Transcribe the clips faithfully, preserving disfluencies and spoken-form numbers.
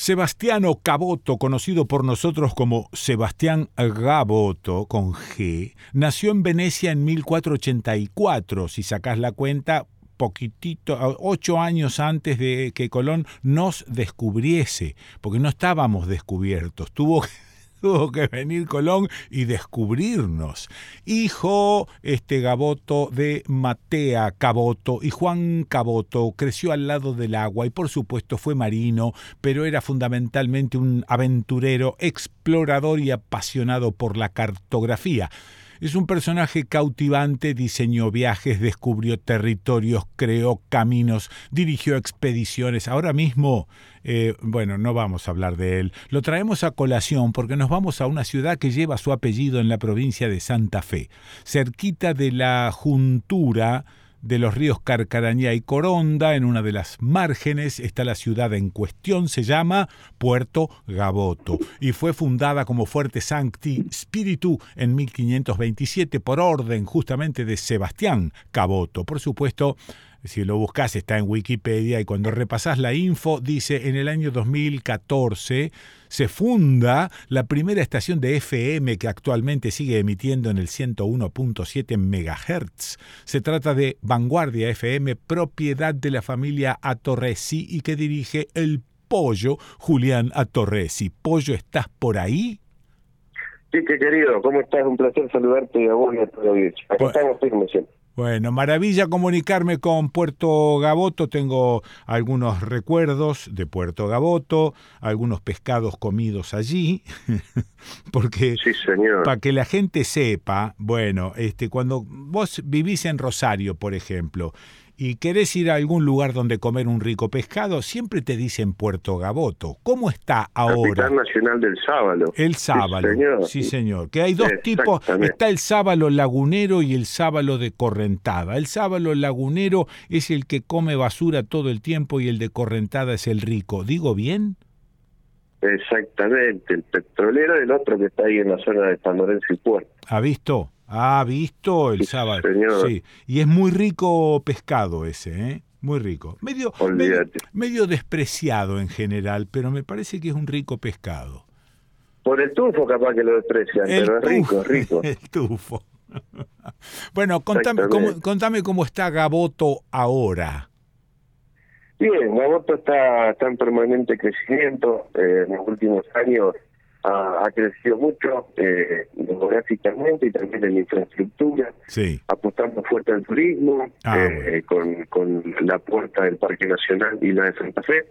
Sebastiano Caboto, conocido por nosotros como Sebastián Gaboto, con G, nació en Venecia en mil cuatrocientos ochenta y cuatro, si sacás la cuenta, poquitito, ocho años antes de que Colón nos descubriese, porque no estábamos descubiertos, tuvo que... Tuvo que venir Colón y descubrirnos. Hijo este Gaboto de Matea Caboto y Juan Caboto, creció al lado del agua y por supuesto fue marino, pero era fundamentalmente un aventurero, explorador y apasionado por la cartografía. Es un personaje cautivante, diseñó viajes, descubrió territorios, creó caminos, dirigió expediciones. Ahora mismo, eh, bueno, no vamos a hablar de él. Lo traemos a colación porque nos vamos a una ciudad que lleva su apellido en la provincia de Santa Fe, cerquita de la juntura de los ríos Carcarañá y Coronda. En una de las márgenes está la ciudad en cuestión, se llama Puerto Gaboto y fue fundada como Fuerte Sancti Spiritu en mil quinientos veintisiete por orden justamente de Sebastián Caboto. Por supuesto, si lo buscas está en Wikipedia y cuando repasás la info dice en el año dos mil catorce se funda la primera estación de F M que actualmente sigue emitiendo en el ciento uno punto siete megahertz. Se trata de Vanguardia F M, propiedad de la familia Atorresi y que dirige el Pollo Julián Atorresi. Pollo, ¿estás por ahí? Sí, qué querido, ¿cómo estás? Un placer saludarte a vos y a tu audiencia. Aquí Bueno. estamos firmes siempre. Bueno, maravilla comunicarme con Puerto Gaboto. Tengo algunos recuerdos de Puerto Gaboto, algunos pescados comidos allí, porque sí, señor. Para que la gente sepa, bueno, este, cuando vos vivís en Rosario, por ejemplo, y querés ir a algún lugar donde comer un rico pescado, siempre te dicen Puerto Gaboto. ¿Cómo está ahora? Capital Nacional del Sábalo. El sábalo, sí señor. Sí, señor. Que hay dos tipos, está el sábalo lagunero y el sábalo de correntada. El sábalo lagunero es el que come basura todo el tiempo y el de correntada es el rico. ¿Digo bien? Exactamente, el petrolero y el otro que está ahí en la zona de San Lorenzo y Puerto. ¿Ha visto? ¿Ha visto el sí, sábalo? Señor. Sí, y es muy rico pescado ese, ¿eh? Muy rico. Medio, medio, medio despreciado en general, pero me parece que es un rico pescado. Por el tufo capaz que lo desprecian, el pero es rico, es rico. El tufo. Bueno, contame cómo, contame cómo está Gaboto ahora. Bien, Gaboto está, está en permanente crecimiento. Eh, en los últimos años ha, ha crecido mucho eh, demográficamente y también en la infraestructura, sí. apostando fuerte al turismo, ah, eh, bueno. con, con la puerta del Parque Nacional y la de Santa Fe.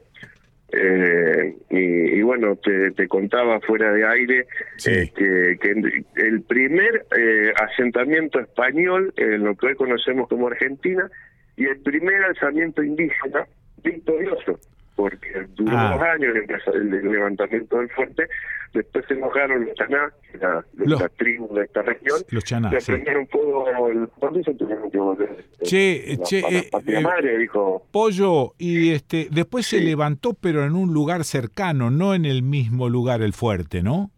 Eh, y, y bueno, te, te contaba fuera de aire sí. eh, que, que el primer eh, asentamiento español en lo que hoy conocemos como Argentina y el primer alzamiento indígena victorioso, porque duró ah. dos años el, el levantamiento del fuerte. Después se enojaron los chanás, la, los, la tribu de esta región, los chanás, le sí. prendieron fuego el cuando se tuvieron que volver. Che, la, che, la, eh, patria eh, madre, dijo. Pollo, y este después sí. se levantó, pero en un lugar cercano, no en el mismo lugar el fuerte, ¿no?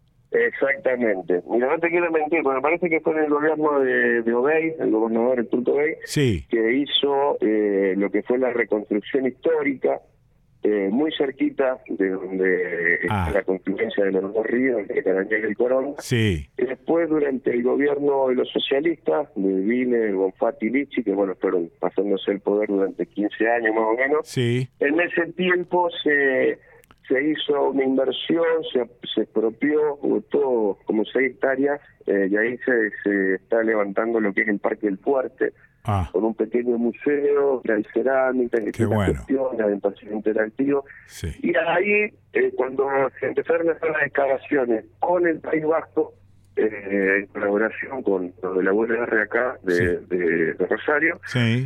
Exactamente. Mira, no te quiero mentir, pero me parece que fue en el gobierno de, de Obey, el gobernador el Turco Obey, sí. que hizo eh, lo que fue la reconstrucción histórica, eh, muy cerquita de donde ah. está la confluencia de los dos ríos, de Carcarañá y el Coronda. Sí. Y después, durante el gobierno de los socialistas, de Vine, Bonfatti y Lichi, que bueno, fueron pasándose el poder durante quince años más o menos, sí. en ese tiempo se... se hizo una inversión, se, se expropió todo como seis hectáreas eh, y ahí se, se está levantando lo que es el Parque del Fuerte, ah. con un pequeño museo, hay cerámica, Qué bueno. cuestiones, hay un paseo interactivo. Sí. Y ahí, eh, cuando se empezaron a hacer las excavaciones con el País Vasco, eh, en colaboración con los de la U L R acá de, sí. de, de Rosario, sí.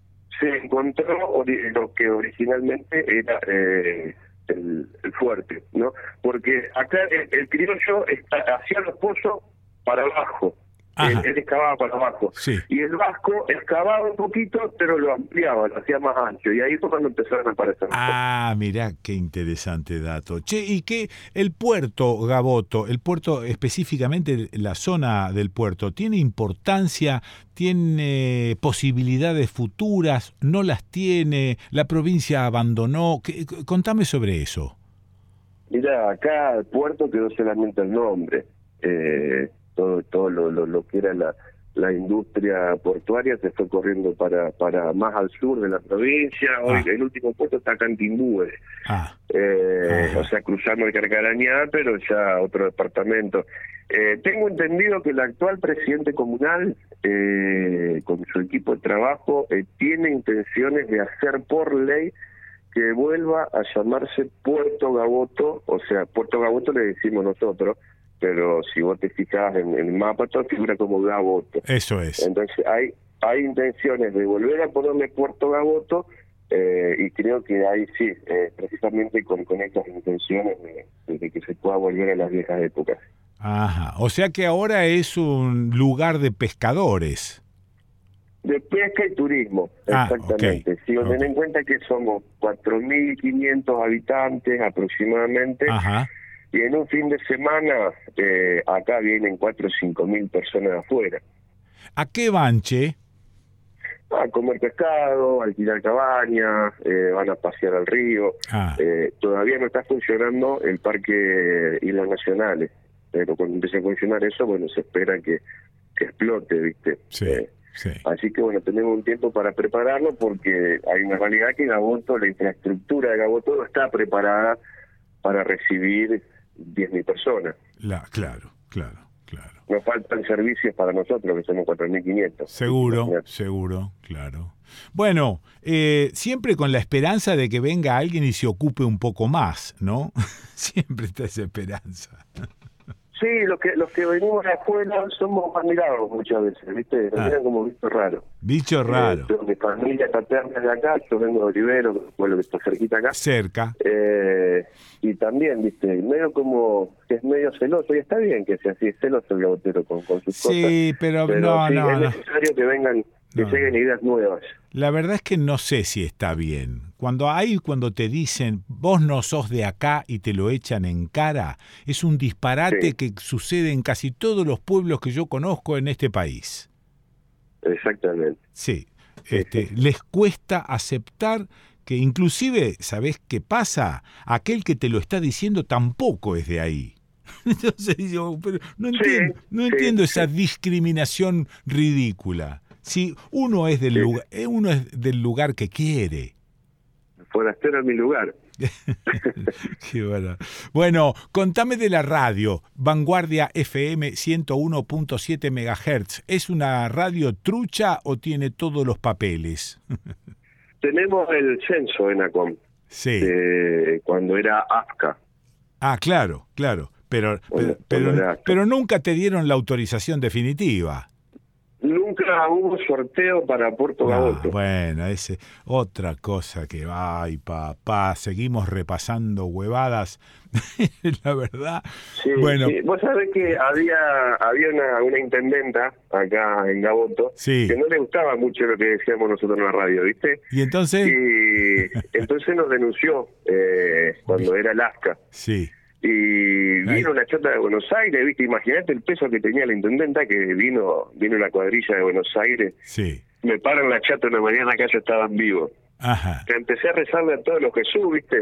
se encontró ori- lo que originalmente era... Eh, El, el fuerte, ¿no? Porque acá el, el criollo está, hacía los pozos para abajo, él, él excavaba para abajo, sí. y el vasco excavaba un poquito, pero lo ampliaba, lo hacía más ancho, y ahí fue cuando empezaron a aparecer. Ah, mirá, qué interesante dato. Che, ¿y qué el puerto Gaboto, el puerto específicamente, la zona del puerto, tiene importancia, tiene posibilidades futuras, no las tiene, la provincia abandonó? ¿Qué, contame sobre eso. Mira, acá el puerto quedó solamente el nombre. Eh, todo todo lo, lo, lo que era la, la industria portuaria se fue corriendo para para más al sur de la provincia. Hoy ah. el último puerto está acá en Timbúes. Ah. Eh, o sea, cruzando el Carcarañá, pero ya otro departamento. Eh, tengo entendido que el actual presidente comunal, eh, con su equipo de trabajo, eh, tiene intenciones de hacer por ley que vuelva a llamarse Puerto Gaboto. O sea, Puerto Gaboto le decimos nosotros, pero si vos te fijas en, en el mapa, todo figura como Gaboto. Eso es. Entonces hay hay intenciones de volver a ponerle Puerto Gaboto, eh, y creo que ahí sí, eh, precisamente con, con estas intenciones de, de que se pueda volver a las viejas épocas. Ajá, o sea que ahora es un lugar de pescadores. De pesca y turismo, ah, exactamente. Okay. Si os Okay. ten en cuenta que somos cuatro mil quinientos habitantes aproximadamente, Ajá. y en un fin de semana eh, acá vienen cuatro o cinco mil personas de afuera. ¿A qué van, che? A comer pescado, a alquilar cabañas, eh, van a pasear al río. Ah. Eh, todavía no está funcionando el Parque Islas Nacionales, pero cuando empiece a funcionar eso, bueno, se espera que, que explote, ¿viste? Sí, eh, sí. Así que, bueno, tenemos un tiempo para prepararlo porque hay una realidad que Gaboto, la infraestructura de Gaboto no está preparada para recibir diez mil personas. La, claro, claro, claro. Nos faltan servicios para nosotros, que somos cuatro mil quinientos. Seguro, Imagínate. seguro, claro. Bueno, eh, siempre con la esperanza de que venga alguien y se ocupe un poco más, ¿no? Siempre está esa esperanza. Sí, los que los que venimos de afuera somos admirados muchas veces, ¿viste? Nos Ah. miran como bichos raros. Bicho raro. Eh, mi familia paterna es de acá, yo vengo de Olivero, que es un pueblo que está cerquita acá. Cerca. Eh, y también, ¿viste? Medio como que es medio celoso, y está bien que sea así, es celoso el gabotero con, con sus cosas. Sí, pero, Pero no, sí, no, es no. necesario que vengan, que No. lleguen ideas nuevas. La verdad es que no sé si está bien. Cuando hay, cuando te dicen, vos no sos de acá y te lo echan en cara, es un disparate Sí. que sucede en casi todos los pueblos que yo conozco en este país. Exactamente. Sí, Sí, este, sí. les cuesta aceptar que inclusive, ¿sabés qué pasa? Aquel que te lo está diciendo tampoco es de ahí. Entonces yo, pero no Sí, entiendo, no sí, entiendo esa sí. discriminación ridícula. Si uno es del Sí. lugar, eh, uno es del lugar que quiere. Forastero en mi lugar. Qué bueno. Bueno, contame de la radio, Vanguardia F M ciento uno punto siete megahertz. ¿Es una radio trucha o tiene todos los papeles? Tenemos el censo en ACOM, Sí. eh, cuando era A F C A. Ah, claro, claro. Pero, Bueno, pero, cuando pero, era- pero nunca te dieron la autorización definitiva. Nunca hubo sorteo para Puerto No, Gaboto. bueno, ese otra cosa que, ay, papá, seguimos repasando huevadas, la verdad. Sí, bueno, sí. Vos sabés que había había una, una intendenta acá en Gaboto Sí. que no le gustaba mucho lo que decíamos nosotros en la radio, ¿viste? y entonces, Y entonces nos denunció eh, cuando era Alaska. sí, Y Ay. vino una chota de Buenos Aires, ¿viste? Imagínate el peso que tenía la intendenta, que vino vino una cuadrilla de Buenos Aires. sí, Me paran la chata una mañana acá, yo estaba en vivo. ajá, Empecé a rezarle a todos los Jesús, ¿viste?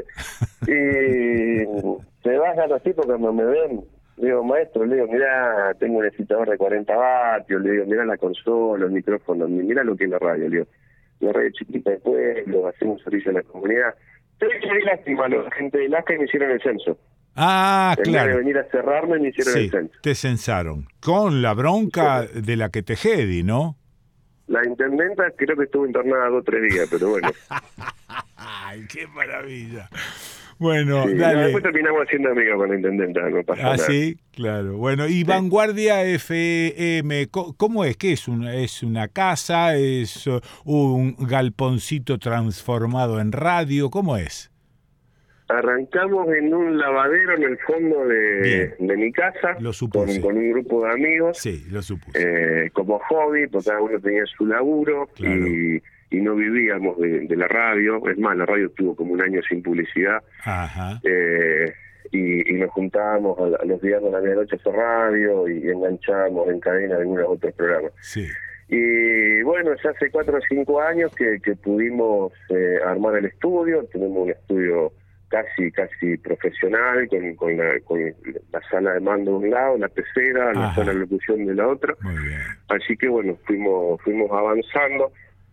Y se bajan así porque cuando me ven, le digo, maestro, le digo, mirá, tengo un excitador de cuarenta vatios, le digo, mirá la consola, el micrófono, mirá lo que es la radio, le digo, la radio chiquita de pueblo, hacemos un servicio a la comunidad. Entonces me di lástima a la gente de Alaska y me hicieron el censo. ah, En vez de claro, venir a cerrarme, me hicieron sí, el censo. te censaron, con la bronca de la que te jedi, ¿no? La intendenta creo que estuvo internada dos o tres días, pero bueno. Ay, qué maravilla. Bueno, Sí, no, dale. después terminamos haciendo amigos con la intendenta, no pasa Ah, nada. sí, claro. Bueno, y Vanguardia F M, co- ¿cómo es? ¿Qué es? Una, ¿Es una casa? ¿Es uh, un galponcito transformado en radio? ¿Cómo es? Arrancamos en un lavadero en el fondo de, Bien. de mi casa, Lo con, supuse. con un grupo de amigos, Sí, lo supuse. eh, como hobby, porque cada uno tenía su laburo, Claro. y, y no vivíamos de, de la radio. Es más, la radio estuvo como un año sin publicidad, Ajá. eh, y, y nos juntábamos a, a los días de la medianoche a hacer radio, y enganchábamos en cadena algunos otros programas. Sí. Y bueno, ya hace cuatro o cinco años que, que pudimos eh, armar el estudio. Tenemos un estudio casi casi profesional, con, con, la, con la sala de mando de un lado, la pecera, la sala de locución de la otra. Muy bien. Así que bueno, fuimos fuimos avanzando.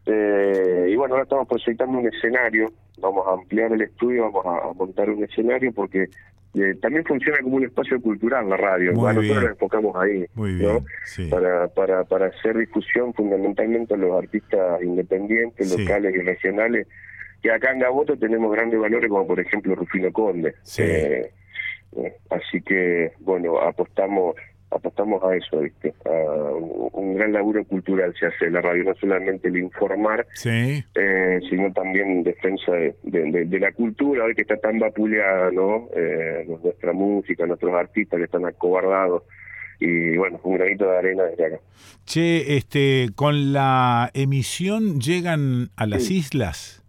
Eh, y bueno, ahora estamos proyectando un escenario, vamos a ampliar el estudio, vamos a, a montar un escenario porque eh, también funciona como un espacio cultural la radio. Muy bueno, bien. nosotros nos enfocamos ahí, Muy ¿no? bien, sí. para, para, para hacer difusión fundamentalmente a los artistas independientes, Sí. locales y regionales, que acá en Gaboto tenemos grandes valores como por ejemplo Rufino Conde. Sí. Eh, eh, así que bueno, apostamos apostamos a eso, ¿viste? A un, un gran laburo cultural se hace en la radio, no solamente el informar, Sí. eh, sino también en defensa de, de, de, de la cultura, hoy que está tan vapuleada, ¿no? Eh, nuestra música, nuestros artistas que están acobardados, y bueno, un granito de arena desde acá. Che, este, con la emisión llegan a las Sí. islas.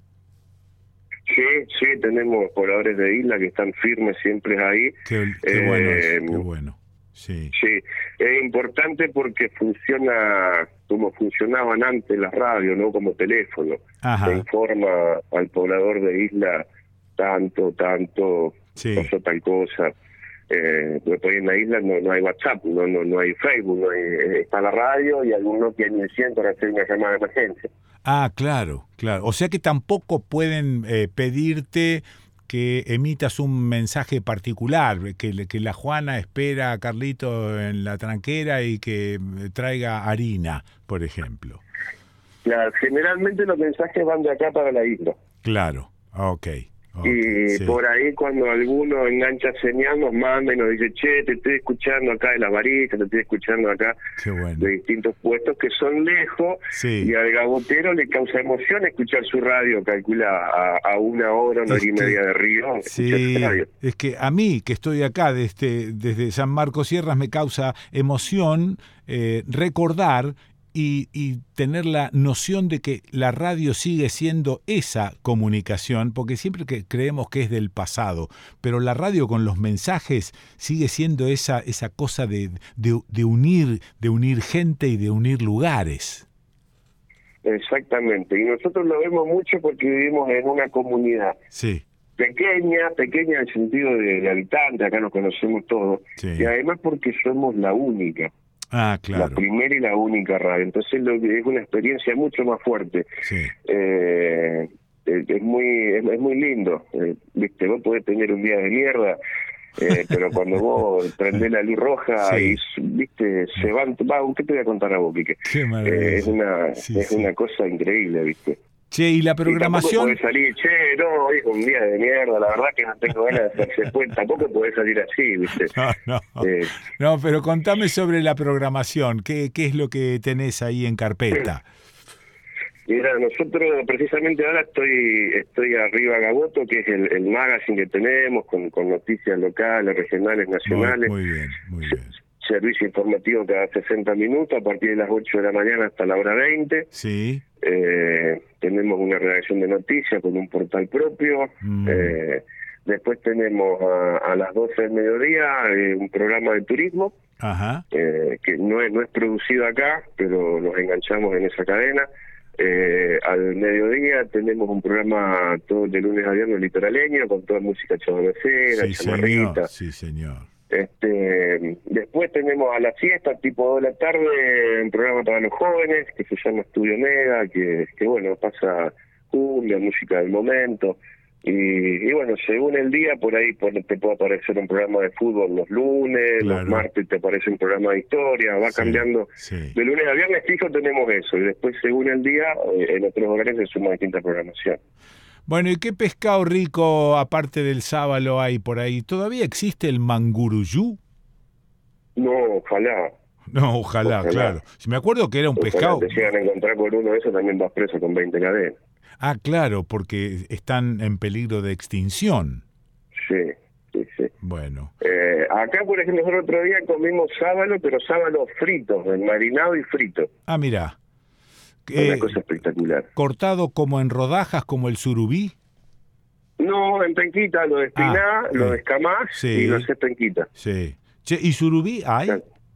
Sí, sí, tenemos pobladores de isla que están firmes siempre ahí. Qué, qué Eh, bueno, es, qué bueno. Sí. Sí, es importante porque funciona como funcionaban antes las radios, ¿no? Como teléfono. Ajá. Se informa al poblador de isla tanto, tanto, Sí. pasó tal cosa. Eh, porque hoy en la isla no, no hay WhatsApp, no, no, no hay Facebook, no hay, eh, está la radio y algún Nokia mil cien para hacer una llamada de emergencia. Ah, claro, claro. O sea que tampoco pueden eh, pedirte que emitas un mensaje particular, que, que la Juana espera a Carlito en la tranquera y que traiga harina, por ejemplo. Claro, generalmente los mensajes van de acá para la isla. Claro, ok. okay y sí. por ahí cuando alguno engancha señal nos manda y nos dice, che, te estoy escuchando acá de la varita, te estoy escuchando acá Qué bueno. de distintos puestos que son lejos, sí. y al gabotero le causa emoción escuchar su radio, calcula a, a una hora, una hora y media de río. Sí, es que a mí, que estoy acá desde, desde San Marcos Sierras, me causa emoción eh, recordar Y, y tener la noción de que la radio sigue siendo esa comunicación, porque siempre que creemos que es del pasado, pero la radio con los mensajes sigue siendo esa, esa cosa de, de, de unir, de unir gente y de unir lugares. Exactamente, y nosotros lo vemos mucho porque vivimos en una comunidad. Sí. Pequeña, pequeña en el sentido de, de habitantes, acá nos conocemos todos, sí. y además porque somos la única. Ah, claro. La primera y la única radio. Entonces lo que es una experiencia mucho más fuerte. Sí. Eh, es, es muy es, es muy lindo. Eh, viste, vos podés tener un día de mierda, eh, pero cuando vos prendés la luz roja sí. y viste se van, va, ¿qué te voy a contar a vos, Quique? Qué maravilla. Eh, es una sí, es sí. una cosa increíble, viste. Che, y la programación. Y tampoco podés salir, che, no, hoy es un día de mierda, la verdad que no tengo ganas de hacerse cuenta. Tampoco podés salir así, ¿viste? No, no. Eh, no, pero contame sobre la programación. ¿Qué, qué es lo que tenés ahí en carpeta? Mira, nosotros precisamente ahora estoy estoy arriba Gaboto, que es el, el magazine que tenemos, con, con noticias locales, regionales, nacionales. Muy, muy bien, muy bien. Servicio informativo cada sesenta minutos, a partir de las ocho de la mañana hasta la hora veinte. Sí. Eh, tenemos una redacción de noticias con un portal propio. Mm. Eh, después tenemos a, a las doce del mediodía eh, un programa de turismo. Ajá. Eh, que no es, no es producido acá, pero nos enganchamos en esa cadena. Eh, al mediodía tenemos un programa todo de lunes a viernes litoraleño, con toda música chabacera, sí, chamarrita. Señor. Sí, señor. Este, después tenemos a la siesta, tipo dos de la tarde, un programa para los jóvenes que se llama Estudio Mega, que, que bueno, pasa cumbia, música del momento. Y, y bueno, según el día, por ahí por, te puede aparecer un programa de fútbol los lunes, claro. los martes te aparece un programa de historia, va sí, cambiando. Sí. De lunes a viernes fijo tenemos eso, y después según el día, eh, en otros horarios se suma distinta programación. Bueno, ¿y qué pescado rico, aparte del sábalo, hay por ahí? ¿Todavía existe el manguruyú? No, ojalá. No, ojalá, ojalá. Claro. Si me acuerdo que era un ojalá pescado... te llegan a encontrar con uno de esos, también vas preso con veinte cadenas. Ah, claro, porque están en peligro de extinción. Sí, sí, sí. Bueno. Eh, acá, por ejemplo, nosotros otro día comimos sábalo, pero sábalo frito, marinado y frito. Ah, mirá. Una eh, cosa espectacular. ¿Cortado como en rodajas, como el surubí? No, en penquita, lo de espiná, ah, lo eh, de escamás sí, y lo haces penquita. Sí. Che, ¿y surubí hay?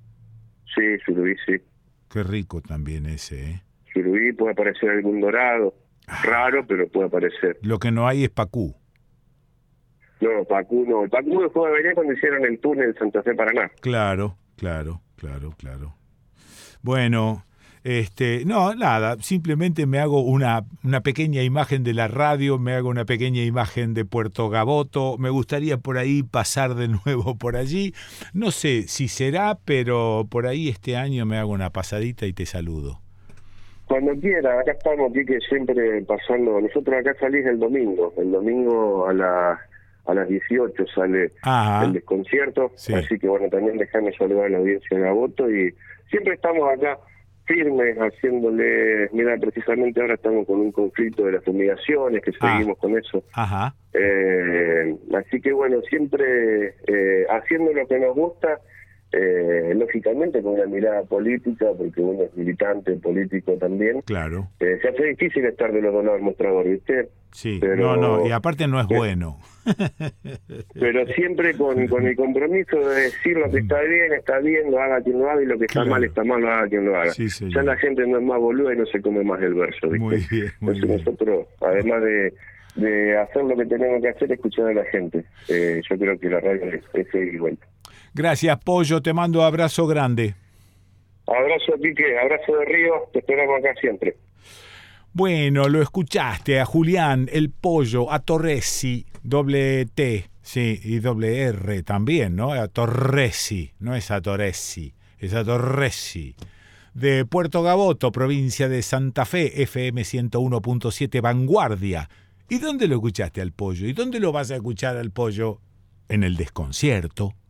Sí, surubí, sí. Qué rico también ese, ¿eh? Surubí, puede aparecer algún dorado. Raro, pero puede aparecer. Lo que no hay es pacú. No, Pacuno. El Pacuno dejó de venir cuando hicieron el túnel Santa Fe Paraná. Claro, claro, claro, claro. Bueno, este, no, nada, simplemente me hago una, una pequeña imagen de la radio, me hago una pequeña imagen de Puerto Gaboto, me gustaría por ahí pasar de nuevo por allí, no sé si será, pero por ahí este año me hago una pasadita y te saludo. Cuando quiera, acá estamos, Quique, siempre pasando. Nosotros acá salís el domingo, el domingo a la... a las dieciocho sale Ajá. el desconcierto, sí. Así que bueno, también dejame saludar a la audiencia de Gaboto y siempre estamos acá firmes haciéndole, mira, precisamente ahora estamos con un conflicto de las fumigaciones, que seguimos ah. con eso. Ajá. Eh, así que bueno, siempre eh, haciendo lo que nos gusta, eh, lógicamente con una mirada política, porque uno es militante político también. Claro. Eh, se hace difícil estar de los dos lados del mostrador, ¿viste? Sí, pero, no, no, y aparte no es eh, bueno. Pero siempre con, con el compromiso de decir lo que está bien, está bien, lo haga quien lo haga, y lo que está claro. mal, está mal, lo haga quien lo haga. Sí, ya la gente no es más boluda y no se come más el verso, ¿viste? Muy bien, muy Entonces bien. nosotros, además de, de hacer lo que tenemos que hacer, escuchar a la gente. Eh, yo creo que la radio es, es igual. Gracias, Pollo, te mando abrazo grande. Abrazo, Quique, abrazo de Río, te esperamos acá siempre. Bueno, lo escuchaste a Julián, el Pollo, a Torresi, doble T, sí, y doble R también, ¿no? A Torresi, no es a Torresi, es a Torresi. De Puerto Gaboto, provincia de Santa Fe, F M ciento uno punto siete, Vanguardia. ¿Y dónde lo escuchaste al Pollo? ¿Y dónde lo vas a escuchar al Pollo? En el desconcierto.